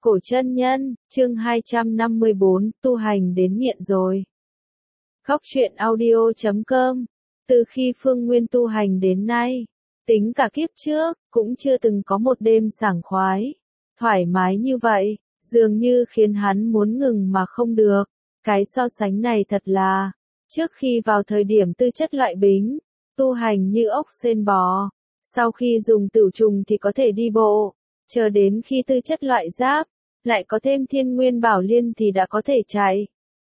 Cổ chân nhân, chương 254, tu hành đến nghiện rồi. Góc truyện audio.com. Từ khi Phương Nguyên tu hành đến nay, tính cả kiếp trước, cũng chưa từng có một đêm sảng khoái, thoải mái như vậy, dường như khiến hắn muốn ngừng mà không được. Cái so sánh này thật là, trước khi vào thời điểm tư chất loại bính, tu hành như ốc sên bò, sau khi dùng tửu trùng thì có thể đi bộ, chờ đến khi tư chất loại giáp, lại có thêm thiên nguyên bảo liên thì đã có thể chạy.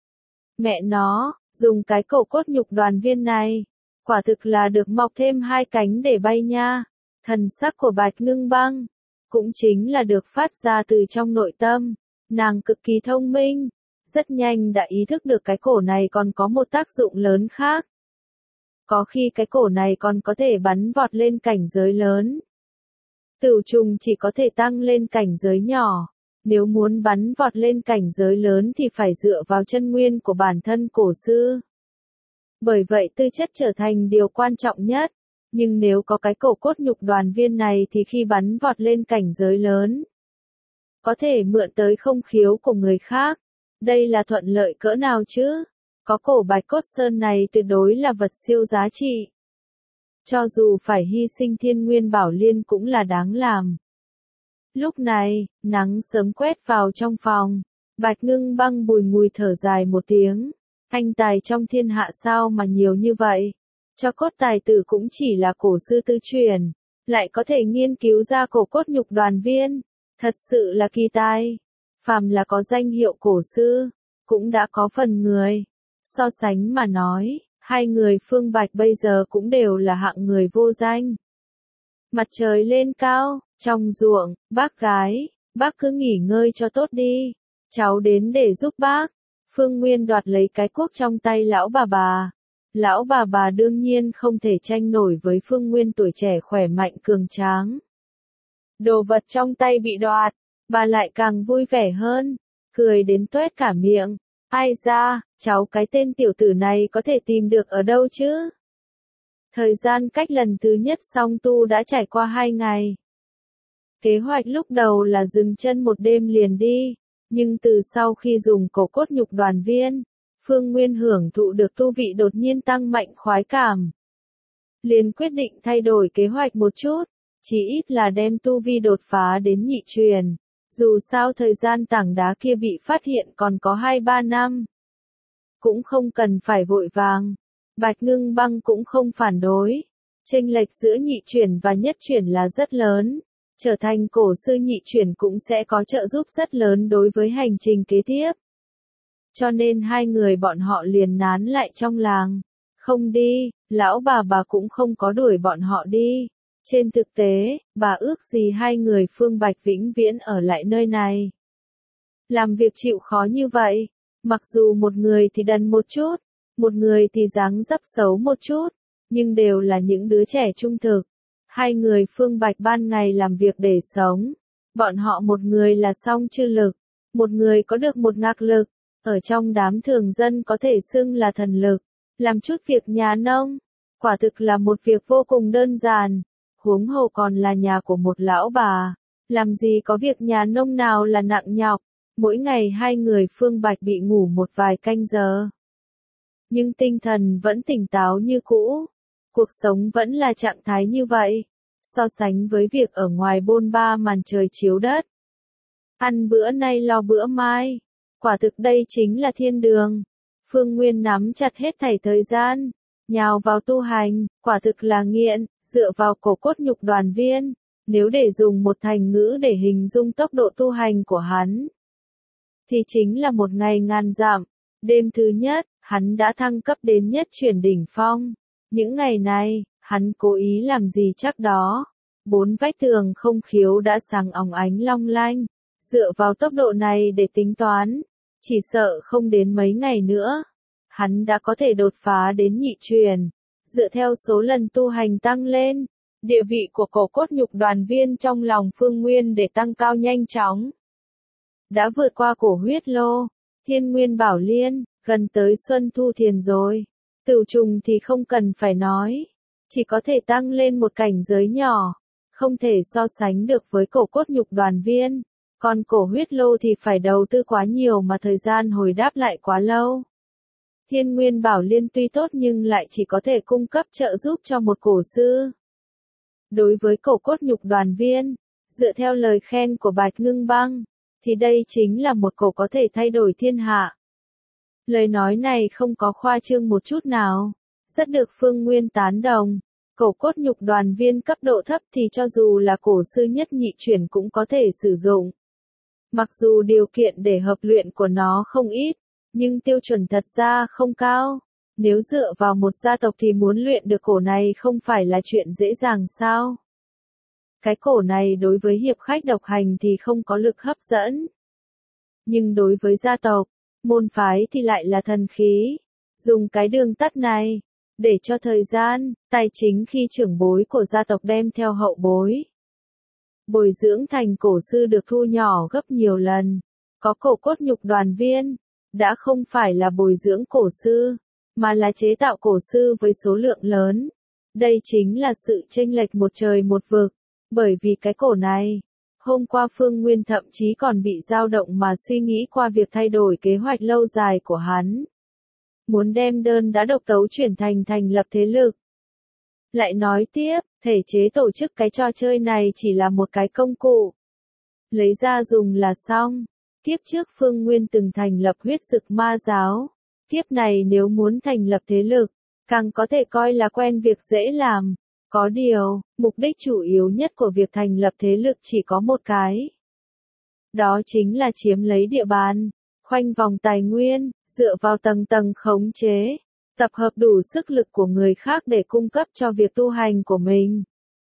Mẹ nó, dùng cái cổ cốt nhục đoàn viên này, quả thực là được mọc thêm hai cánh để bay nha. Thần sắc của Bạch Ngưng Băng, cũng chính là được phát ra từ trong nội tâm, nàng cực kỳ thông minh, rất nhanh đã ý thức được cái cổ này còn có một tác dụng lớn khác. Có khi cái cổ này còn có thể bắn vọt lên cảnh giới lớn. Tửu trùng chỉ có thể tăng lên cảnh giới nhỏ. Nếu muốn bắn vọt lên cảnh giới lớn thì phải dựa vào chân nguyên của bản thân cổ sư. Bởi vậy tư chất trở thành điều quan trọng nhất. Nhưng nếu có cái cổ cốt nhục đoàn viên này thì khi bắn vọt lên cảnh giới lớn, có thể mượn tới không khiếu của người khác. Đây là thuận lợi cỡ nào chứ? Có cổ bạch cốt sơn này tuyệt đối là vật siêu giá trị. Cho dù phải hy sinh thiên nguyên bảo liên cũng là đáng làm. Lúc này, nắng sớm quét vào trong phòng, Bạch Ngưng Băng bùi ngùi thở dài một tiếng. Anh tài trong thiên hạ sao mà nhiều như vậy? Cho cốt tài tử cũng chỉ là cổ sư tư truyền, lại có thể nghiên cứu ra cổ cốt nhục đoàn viên. Thật sự là kỳ tài. Phàm là có danh hiệu cổ sư, cũng đã có phần người. So sánh mà nói, hai người Phương Bạch bây giờ cũng đều là hạng người vô danh. Mặt trời lên cao, trong ruộng, bác gái, bác cứ nghỉ ngơi cho tốt đi. Cháu đến để giúp bác. Phương Nguyên đoạt lấy cái cuốc trong tay lão bà bà. Lão bà bà đương nhiên không thể tranh nổi với Phương Nguyên tuổi trẻ khỏe mạnh cường tráng. Đồ vật trong tay bị đoạt, bà lại càng vui vẻ hơn, cười đến tuét cả miệng. Ai da, cháu cái tên tiểu tử này có thể tìm được ở đâu chứ? Thời gian cách lần thứ nhất song tu đã trải qua 2 ngày. Kế hoạch lúc đầu là dừng chân một đêm liền đi, nhưng từ sau khi dùng cổ cốt nhục đoàn viên, Phương Nguyên hưởng thụ được tu vị đột nhiên tăng mạnh khoái cảm. Liền quyết định thay đổi kế hoạch một chút, chỉ ít là đem tu vi đột phá đến nhị truyền. Dù sao thời gian tảng đá kia bị phát hiện còn có 2-3 năm. Cũng không cần phải vội vàng. Bạch Ngưng Băng cũng không phản đối. Chênh lệch giữa nhị chuyển và nhất chuyển là rất lớn. Trở thành cổ sư nhị chuyển cũng sẽ có trợ giúp rất lớn đối với hành trình kế tiếp. Cho nên hai người bọn họ liền nán lại trong làng. Không đi, lão bà cũng không có đuổi bọn họ đi. Trên thực tế, bà ước gì hai người Phương Bạch vĩnh viễn ở lại nơi này. Làm việc chịu khó như vậy, mặc dù một người thì đần một chút, một người thì dáng dấp xấu một chút, nhưng đều là những đứa trẻ trung thực. Hai người Phương Bạch ban ngày làm việc để sống. Bọn họ một người là song chư lực, một người có được một ngạc lực, ở trong đám thường dân có thể xưng là thần lực. Làm chút việc nhà nông, quả thực là một việc vô cùng đơn giản. Huống hồ còn là nhà của một lão bà, làm gì có việc nhà nông nào là nặng nhọc. Mỗi ngày hai người Phương Bạch bị ngủ một vài canh giờ, nhưng tinh thần vẫn tỉnh táo như cũ. Cuộc sống vẫn là trạng thái như vậy, so sánh với việc ở ngoài bôn ba màn trời chiếu đất. Ăn bữa nay lo bữa mai, quả thực đây chính là thiên đường. Phương Nguyên nắm chặt hết thảy thời gian, nhào vào tu hành, quả thực là nghiện. Dựa vào cổ cốt nhục đoàn viên, nếu để dùng một thành ngữ để hình dung tốc độ tu hành của hắn, thì chính là một ngày ngàn dặm. Đêm thứ nhất, hắn đã thăng cấp đến nhất chuyển đỉnh phong. Những ngày này, hắn cố ý làm gì chắc đó. 4 vách tường không khiếu đã sáng óng ánh long lanh. Dựa vào tốc độ này để tính toán, chỉ sợ không đến mấy ngày nữa, hắn đã có thể đột phá đến nhị truyền. Dựa theo số lần tu hành tăng lên, địa vị của cổ cốt nhục đoàn viên trong lòng Phương Nguyên để tăng cao nhanh chóng. Đã vượt qua cổ huyết lô, thiên nguyên bảo liên, gần tới xuân thu thiền rồi. Tửu trùng thì không cần phải nói, chỉ có thể tăng lên một cảnh giới nhỏ, không thể so sánh được với cổ cốt nhục đoàn viên. Còn cổ huyết lô thì phải đầu tư quá nhiều mà thời gian hồi đáp lại quá lâu. Thiên Nguyên Bảo Liên tuy tốt nhưng lại chỉ có thể cung cấp trợ giúp cho một cổ sư. Đối với cổ cốt nhục đoàn viên, dựa theo lời khen của Bạch Ngưng Băng, thì đây chính là một cổ có thể thay đổi thiên hạ. Lời nói này không có khoa trương một chút nào, rất được Phương Nguyên tán đồng. Cổ cốt nhục đoàn viên cấp độ thấp thì cho dù là cổ sư nhất nhị chuyển cũng có thể sử dụng. Mặc dù điều kiện để hợp luyện của nó không ít, nhưng tiêu chuẩn thật ra không cao. Nếu dựa vào một gia tộc thì muốn luyện được cổ này không phải là chuyện dễ dàng sao? Cái cổ này đối với hiệp khách độc hành thì không có lực hấp dẫn. Nhưng đối với gia tộc, môn phái thì lại là thần khí. Dùng cái đường tắt này, để cho thời gian, tài chính khi trưởng bối của gia tộc đem theo hậu bối. Bồi dưỡng thành cổ sư được thu nhỏ gấp nhiều lần. Có cổ cốt nhục đoàn viên, đã không phải là bồi dưỡng cổ sư, mà là chế tạo cổ sư với số lượng lớn. Đây chính là sự chênh lệch một trời một vực, bởi vì cái cổ này. Hôm qua Phương Nguyên thậm chí còn bị dao động mà suy nghĩ qua việc thay đổi kế hoạch lâu dài của hắn. Muốn đem đơn đã độc tấu chuyển thành lập thế lực. Lại nói tiếp, thể chế tổ chức cái trò chơi này chỉ là một cái công cụ. Lấy ra dùng là xong. Kiếp trước Phương Nguyên từng thành lập huyết dực ma giáo. Kiếp này nếu muốn thành lập thế lực, càng có thể coi là quen việc dễ làm. Có điều, mục đích chủ yếu nhất của việc thành lập thế lực chỉ có một cái. Đó chính là chiếm lấy địa bàn, khoanh vòng tài nguyên, dựa vào tầng tầng khống chế, tập hợp đủ sức lực của người khác để cung cấp cho việc tu hành của mình.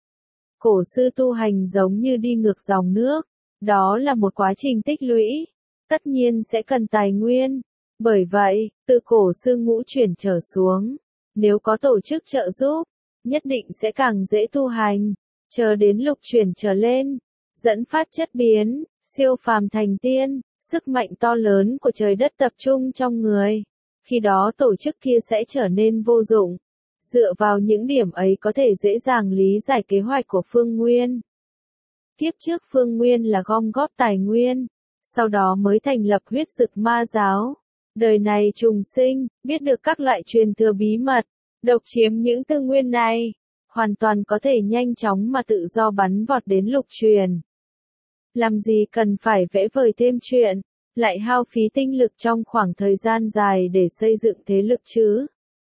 Cổ sư tu hành giống như đi ngược dòng nước, đó là một quá trình tích lũy, tất nhiên sẽ cần tài nguyên. Bởi vậy, từ cổ sư ngũ chuyển trở xuống, nếu có tổ chức trợ giúp, nhất định sẽ càng dễ tu hành, chờ đến lục chuyển trở lên, dẫn phát chất biến, siêu phàm thành tiên, sức mạnh to lớn của trời đất tập trung trong người. Khi đó tổ chức kia sẽ trở nên vô dụng. Dựa vào những điểm ấy có thể dễ dàng lý giải kế hoạch của Phương Nguyên. Kiếp trước Phương Nguyên là gom góp tài nguyên, sau đó mới thành lập huyết dực ma giáo. Đời này trùng sinh, biết được các loại truyền thừa bí mật, độc chiếm những tư nguyên này, hoàn toàn có thể nhanh chóng mà tự do bắn vọt đến lục truyền. Làm gì cần phải vẽ vời thêm chuyện, lại hao phí tinh lực trong khoảng thời gian dài để xây dựng thế lực chứ.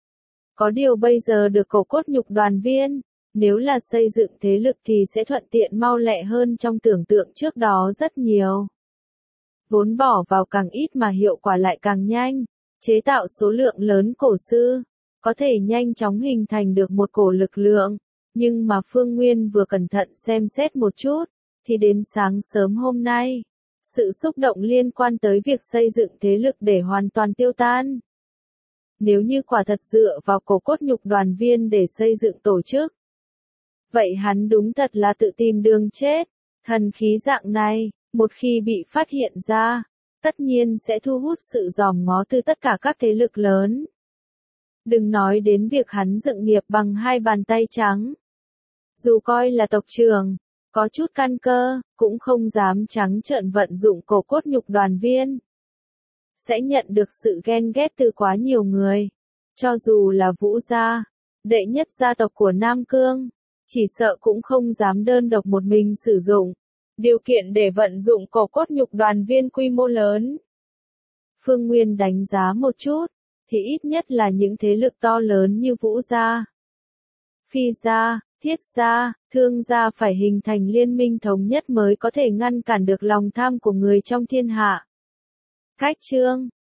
Có điều bây giờ được cổ cốt nhục đoàn viên, nếu là xây dựng thế lực thì sẽ thuận tiện mau lẹ hơn trong tưởng tượng trước đó rất nhiều. Vốn bỏ vào càng ít mà hiệu quả lại càng nhanh, chế tạo số lượng lớn cổ sư, có thể nhanh chóng hình thành được một cổ lực lượng, nhưng mà Phương Nguyên vừa cẩn thận xem xét một chút, thì đến sáng sớm hôm nay, sự xúc động liên quan tới việc xây dựng thế lực để hoàn toàn tiêu tan. Nếu như quả thật dựa vào cổ cốt nhục đoàn viên để xây dựng tổ chức, vậy hắn đúng thật là tự tìm đường chết. Thần khí dạng này, một khi bị phát hiện ra, tất nhiên sẽ thu hút sự dòm ngó từ tất cả các thế lực lớn. Đừng nói đến việc hắn dựng nghiệp bằng hai bàn tay trắng. Dù coi là tộc trưởng, có chút căn cơ, cũng không dám trắng trợn vận dụng cổ cốt nhục đoàn viên. Sẽ nhận được sự ghen ghét từ quá nhiều người. Cho dù là Vũ gia, đệ nhất gia tộc của Nam Cương, chỉ sợ cũng không dám đơn độc một mình sử dụng. Điều kiện để vận dụng cổ cốt nhục đoàn viên quy mô lớn. Phương Nguyên đánh giá một chút, thì ít nhất là những thế lực to lớn như Vũ gia, Phi gia, Thiết gia, Thương gia phải hình thành liên minh thống nhất mới có thể ngăn cản được lòng tham của người trong thiên hạ. Khách chương